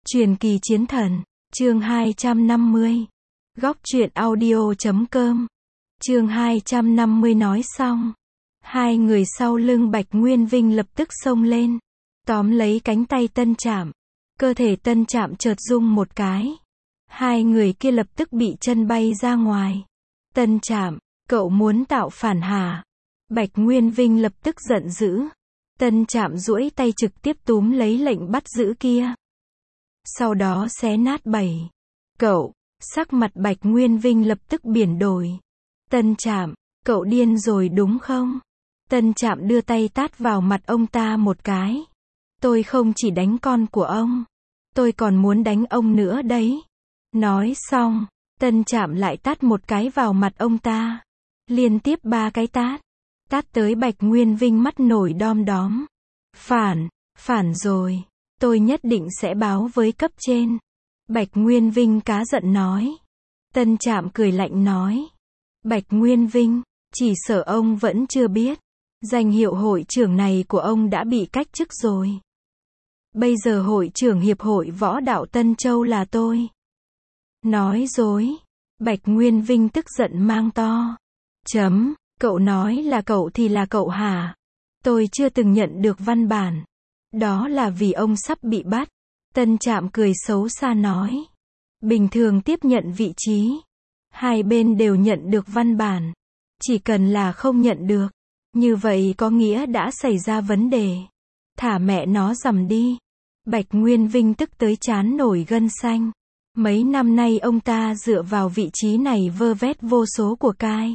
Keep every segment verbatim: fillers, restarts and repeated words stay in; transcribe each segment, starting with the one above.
Truyền kỳ chiến thần, chương hai trăm năm mươi. Góc truyện audio chấm com. Chương hai trăm năm mươi nói xong. Hai người sau lưng Bạch Nguyên Vinh lập tức xông lên, tóm lấy cánh tay Tân Trạm. Cơ thể Tân Trạm chợt rung một cái. Hai người kia lập tức bị chân bay ra ngoài. Tân Trạm, cậu muốn tạo phản hả? Bạch Nguyên Vinh lập tức giận dữ. Tân Trạm duỗi tay trực tiếp túm lấy lệnh bắt giữ kia. Sau đó xé nát bảy. Cậu, sắc mặt Bạch Nguyên Vinh lập tức biển đổi. Tân Trạm, cậu điên rồi đúng không? Tân Trạm đưa tay tát vào mặt ông ta một cái. Tôi không chỉ đánh con của ông, tôi còn muốn đánh ông nữa đấy. Nói xong, Tân Trạm lại tát một cái vào mặt ông ta. Liên tiếp ba cái tát. Tát tới Bạch Nguyên Vinh mắt nổi đom đóm. Phản, phản rồi. Tôi nhất định sẽ báo với cấp trên. Bạch Nguyên Vinh cá giận nói. Tân Trạm cười lạnh nói. Bạch Nguyên Vinh, chỉ sợ ông vẫn chưa biết. Danh hiệu hội trưởng này của ông đã bị cách chức rồi. Bây giờ hội trưởng Hiệp hội Võ đạo Tân Châu là tôi. Nói dối. Bạch Nguyên Vinh tức giận mang to. Chấm, cậu nói là cậu thì là cậu hả? Tôi chưa từng nhận được văn bản. Đó là vì ông sắp bị bắt. Tân Trạm cười xấu xa nói. Bình thường tiếp nhận vị trí, hai bên đều nhận được văn bản. Chỉ cần là không nhận được, như vậy có nghĩa đã xảy ra vấn đề. Thả mẹ nó rằm đi. Bạch Nguyên Vinh tức tới trán nổi gân xanh. Mấy năm nay ông ta dựa vào vị trí này vơ vét vô số của cải.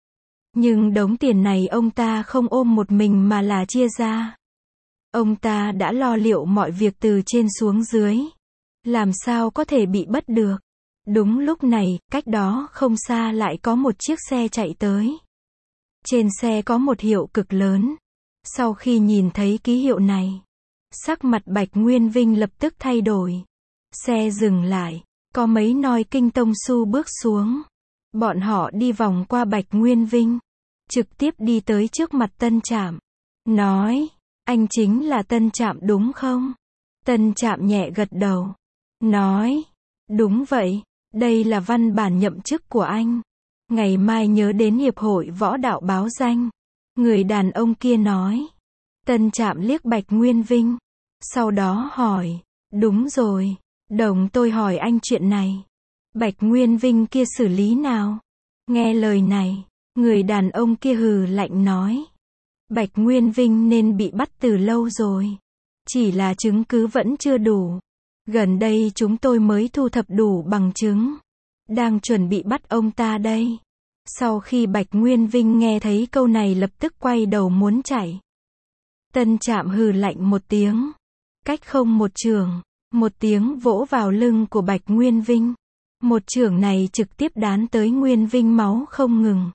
Nhưng đống tiền này ông ta không ôm một mình mà là chia ra. Ông ta đã lo liệu mọi việc từ trên xuống dưới. Làm sao có thể bị bắt được? Đúng lúc này, cách đó không xa lại có một chiếc xe chạy tới. Trên xe có một hiệu cực lớn. Sau khi nhìn thấy ký hiệu này, sắc mặt Bạch Nguyên Vinh lập tức thay đổi. Xe dừng lại, có mấy noi kinh tông su bước xuống. Bọn họ đi vòng qua Bạch Nguyên Vinh, trực tiếp đi tới trước mặt Tân Trạm. Nói, anh chính là Tân Trạm đúng không? Tân Trạm nhẹ gật đầu. Nói, đúng vậy, đây là văn bản nhậm chức của anh. Ngày mai nhớ đến Hiệp hội Võ đạo báo danh. Người đàn ông kia nói. Tân Trạm liếc Bạch Nguyên Vinh. Sau đó hỏi, đúng rồi, đồng tôi hỏi anh chuyện này. Bạch Nguyên Vinh kia xử lý nào? Nghe lời này, người đàn ông kia hừ lạnh nói. Bạch Nguyên Vinh nên bị bắt từ lâu rồi. Chỉ là chứng cứ vẫn chưa đủ. Gần đây chúng tôi mới thu thập đủ bằng chứng. Đang chuẩn bị bắt ông ta đây. Sau khi Bạch Nguyên Vinh nghe thấy câu này lập tức quay đầu muốn chạy. Tân Trạm hừ lạnh một tiếng. Cách không một chưởng, một tiếng vỗ vào lưng của Bạch Nguyên Vinh. Một chưởng này trực tiếp đán tới Nguyên Vinh máu không ngừng.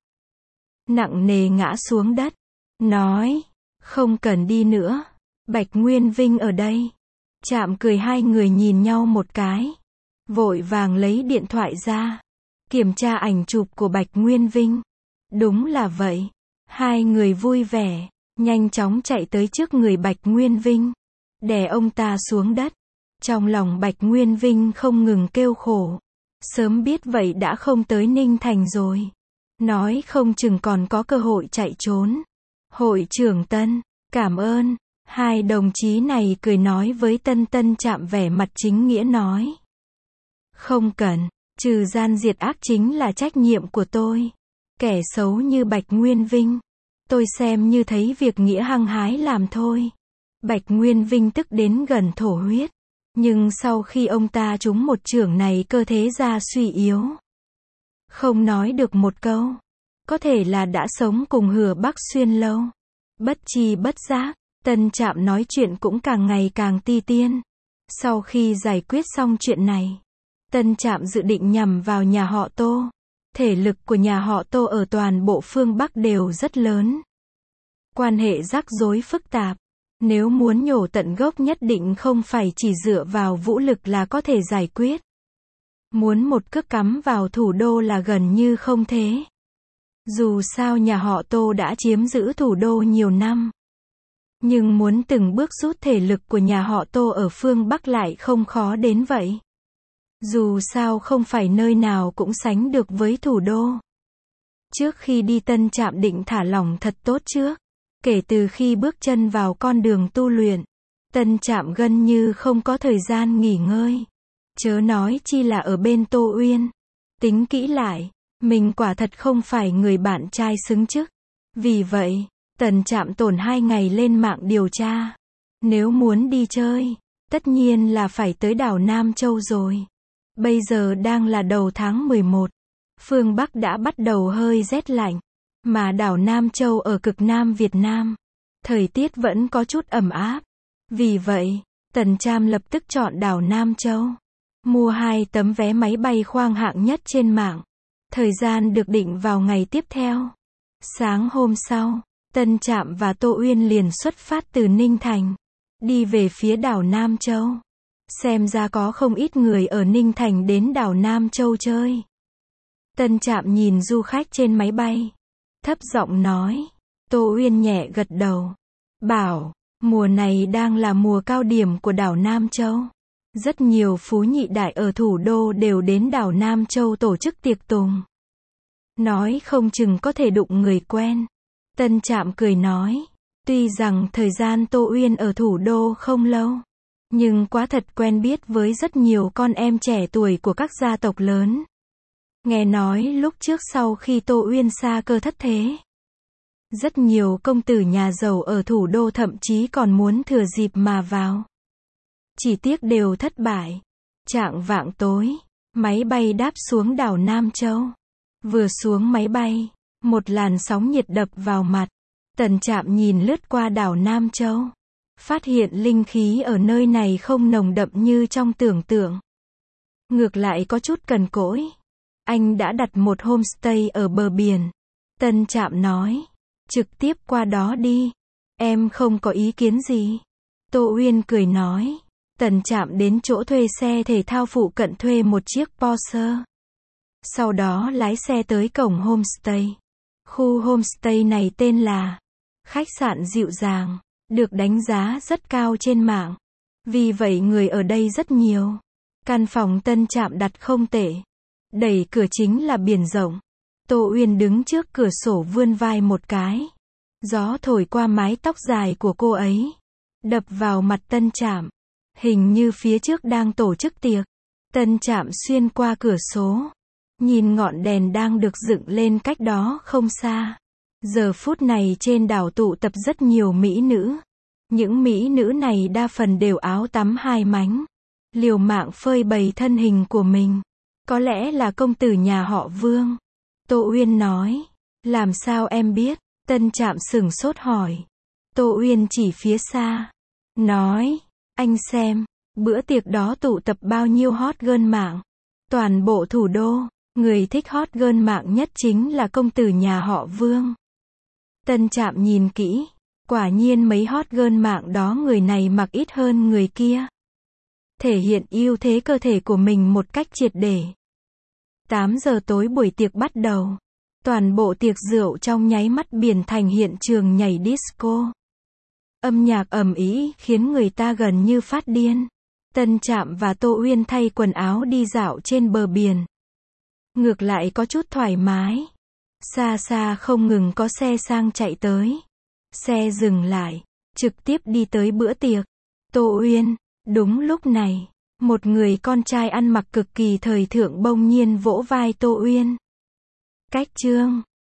Nặng nề ngã xuống đất. Nói, không cần đi nữa. Bạch Nguyên Vinh ở đây. Trạm cười hai người nhìn nhau một cái. Vội vàng lấy điện thoại ra. Kiểm tra ảnh chụp của Bạch Nguyên Vinh. Đúng là vậy. Hai người vui vẻ. Nhanh chóng chạy tới trước người Bạch Nguyên Vinh. Đè ông ta xuống đất. Trong lòng Bạch Nguyên Vinh không ngừng kêu khổ. Sớm biết vậy đã không tới Ninh Thành rồi. Nói không chừng còn có cơ hội chạy trốn. Hội trưởng Tân, cảm ơn. Hai đồng chí này cười nói với Tân Tân Trạm vẻ mặt chính nghĩa nói. Không cần, trừ gian diệt ác chính là trách nhiệm của tôi. Kẻ xấu như Bạch Nguyên Vinh, tôi xem như thấy việc nghĩa hăng hái làm thôi. Bạch Nguyên Vinh tức đến gần thổ huyết. Nhưng sau khi ông ta trúng một chưởng này cơ thể ra suy yếu. Không nói được một câu. Có thể là đã sống cùng Hứa Bắc Xuyên lâu. Bất chi bất giác, Tân Trạm nói chuyện cũng càng ngày càng ti tiên. Sau khi giải quyết xong chuyện này, Tân Trạm dự định nhằm vào nhà họ Tô. Thể lực của nhà họ Tô ở toàn bộ phương Bắc đều rất lớn. Quan hệ rắc rối phức tạp. Nếu muốn nhổ tận gốc nhất định không phải chỉ dựa vào vũ lực là có thể giải quyết. Muốn một cước cắm vào thủ đô là gần như không thể. Dù sao nhà họ Tô đã chiếm giữ thủ đô nhiều năm. Nhưng muốn từng bước rút thể lực của nhà họ Tô ở phương Bắc lại không khó đến vậy. Dù sao không phải nơi nào cũng sánh được với thủ đô. Trước khi đi Tân Trạm định thả lỏng thật tốt trước. Kể từ khi bước chân vào con đường tu luyện, Tân Trạm gần như không có thời gian nghỉ ngơi. Chớ nói chi là ở bên Tô Uyên. Tính kỹ lại, mình quả thật không phải người bạn trai xứng chức. Vì vậy, Tân Trạm tổn hai ngày lên mạng điều tra. Nếu muốn đi chơi, tất nhiên là phải tới đảo Nam Châu rồi. Bây giờ đang là đầu tháng mười một. Phương Bắc đã bắt đầu hơi rét lạnh. Mà đảo Nam Châu ở cực Nam Việt Nam, thời tiết vẫn có chút ẩm áp. Vì vậy, Tần Trạm lập tức chọn đảo Nam Châu. Mua hai tấm vé máy bay khoang hạng nhất trên mạng. Thời gian được định vào ngày tiếp theo. Sáng hôm sau, Tân Trạm và Tô Uyên liền xuất phát từ Ninh Thành, đi về phía đảo Nam Châu. Xem ra có không ít người ở Ninh Thành đến đảo Nam Châu chơi. Tân Trạm nhìn du khách trên máy bay, thấp giọng nói. Tô Uyên nhẹ gật đầu, bảo, mùa này đang là mùa cao điểm của đảo Nam Châu. Rất nhiều phú nhị đại ở thủ đô đều đến đảo Nam Châu tổ chức tiệc tùng. Nói không chừng có thể đụng người quen. Tân Trạm cười nói, tuy rằng thời gian Tô Uyên ở thủ đô không lâu, nhưng quá thật quen biết với rất nhiều con em trẻ tuổi của các gia tộc lớn. Nghe nói lúc trước sau khi Tô Uyên sa cơ thất thế, rất nhiều công tử nhà giàu ở thủ đô thậm chí còn muốn thừa dịp mà vào. Chỉ tiếc đều thất bại. Chạng vạng tối, máy bay đáp xuống đảo Nam Châu. Vừa xuống máy bay, một làn sóng nhiệt đập vào mặt. Tần Trạm nhìn lướt qua đảo Nam Châu, phát hiện linh khí ở nơi này không nồng đậm như trong tưởng tượng. Ngược lại có chút cằn cỗi. Anh đã đặt một homestay ở bờ biển. Tân Trạm nói, trực tiếp qua đó đi. Em không có ý kiến gì. Tô Uyên cười nói. Tần Trạm đến chỗ thuê xe thể thao phụ cận thuê một chiếc Porsche. Sau đó lái xe tới cổng homestay. Khu homestay này tên là khách sạn dịu dàng, được đánh giá rất cao trên mạng. Vì vậy người ở đây rất nhiều. Căn phòng Tân Trạm đặt không tệ. Đẩy cửa chính là biển rộng. Tô Uyên đứng trước cửa sổ vươn vai một cái. Gió thổi qua mái tóc dài của cô ấy, đập vào mặt Tân Trạm. Hình như phía trước đang tổ chức tiệc. Tân Trạm xuyên qua cửa sổ, nhìn ngọn đèn đang được dựng lên cách đó không xa. Giờ phút này trên đảo tụ tập rất nhiều mỹ nữ. Những mỹ nữ này đa phần đều áo tắm hai mánh, liều mạng phơi bày thân hình của mình. Có lẽ là công tử nhà họ Vương. Tô Uyên nói. Làm sao em biết? Tân Trạm sửng sốt hỏi. Tô Uyên chỉ phía xa, nói, anh xem, bữa tiệc đó tụ tập bao nhiêu hot girl mạng. Toàn bộ thủ đô, người thích hot girl mạng nhất chính là công tử nhà họ Vương. Tân Trạm nhìn kỹ, quả nhiên mấy hot girl mạng đó người này mặc ít hơn người kia. Thể hiện ưu thế cơ thể của mình một cách triệt để. tám giờ tối buổi tiệc bắt đầu. Toàn bộ tiệc rượu trong nháy mắt biến thành hiện trường nhảy disco. Âm nhạc ầm ĩ khiến người ta gần như phát điên. Tân Trạm và Tô Uyên thay quần áo đi dạo trên bờ biển. Ngược lại có chút thoải mái. Xa xa không ngừng có xe sang chạy tới. Xe dừng lại, trực tiếp đi tới bữa tiệc. Tô Uyên, đúng lúc này, một người con trai ăn mặc cực kỳ thời thượng bỗng nhiên vỗ vai Tô Uyên. Cách chương